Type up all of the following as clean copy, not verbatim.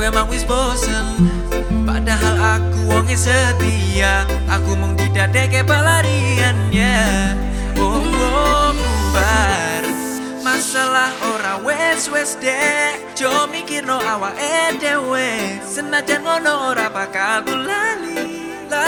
emang wis bosen, padahal aku wonge setia. Aku mung didadeke pelarian ya. Oh bubar masalah ora wes dek. Jo mikirno awake dhewe, senajan ngono ora bakal ku lali.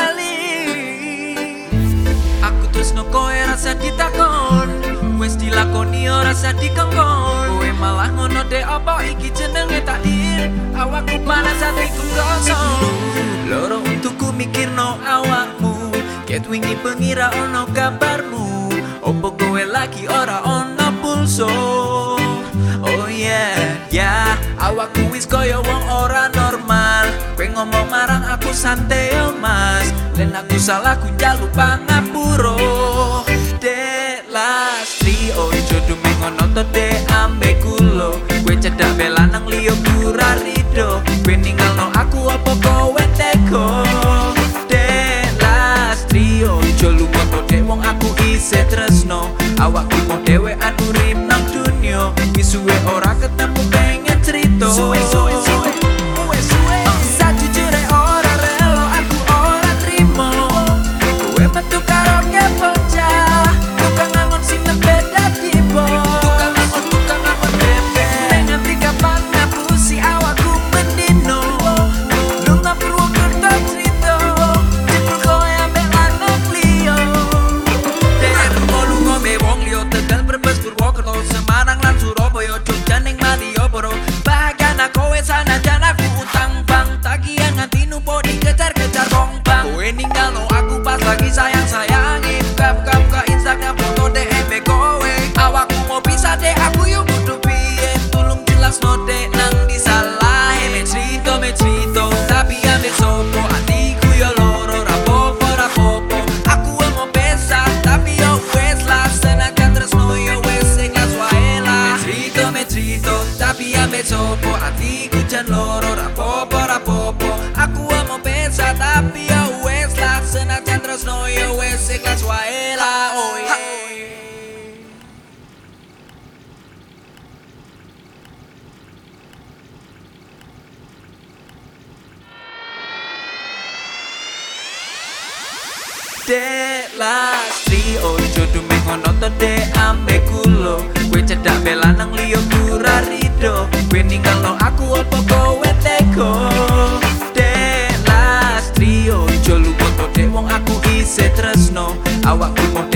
Aku tresno koe rasa ditakon, wes dilakoni ora rasa dikongkon. Kowe malah ngono dek, apa iki jenenge takdir? Awakku panas hatiku kosong. Loro untukku mikirno awakmu, ket wingi pengira ono kabarmu. Opo kowe lagi ora ono pulso? Oh yeah, awakku wis koyo wong ora normal. Kowe ngomong marang aku santai yo mas, len aku salah ku njaluk pangapura. Dek Lastri ojo dume ngono to dek ambek kulo. Kowe cedak bela nang liyo ora rido. Kowe ninggalno aku apa kowe teko? Dek Lastri ojo lunga to dek, wong aku isih tresno. Awakku mau dhewean urip nang dunya, wis suwe ora ketemu pengen cerita. Suwe sajujure ora relo, aku ora trimo. Kowe metu karo bocah, tukang ngangon sing beda tipe. Tukang ngangon bebek, dengan tiga kapan ngapusi awakku mendino. Lunga Purwokerto cerita, jempol kowe ambek lanang liyo. Dek lunga be wong liyo, Tegal, Brebes, Purwokerto, Semarang lan Surabaya, Jogja ning Malioboro. Bahagiana kowe sanajan aku utang bang, tagihan nganti nupo dikejar-kejar bong bang. Kowe ninggalno aku pas lagi sayang-sayangi, buka Instagram foto DM kowe. Awakku mau pisah dek, aku yo kudu piye? Tulung jelasno dek nang disalahe. Me cerita, tapi ambek sopo? Hatiku yo loro, rapopo. Aku mau pisah, tapi yo wes lah, senajan tresno yo wes ikhlas wae lah. Me cerita, tapi ambek sopo? Hatiku jan loro, rapopo. Aku mau pisah, tapi yo wes lah, senajan tresno yo wes ikhlas wae lah. Oh yeah. Dek Lastri ojo dume ngono to dek ambek kulo. Kowe cedak bela nang liyo ora rido. Kowe ninggalno aku apa kowe teko? Dek Lastri ojo lupa to dek, wong aku isih tresno. Awakku mau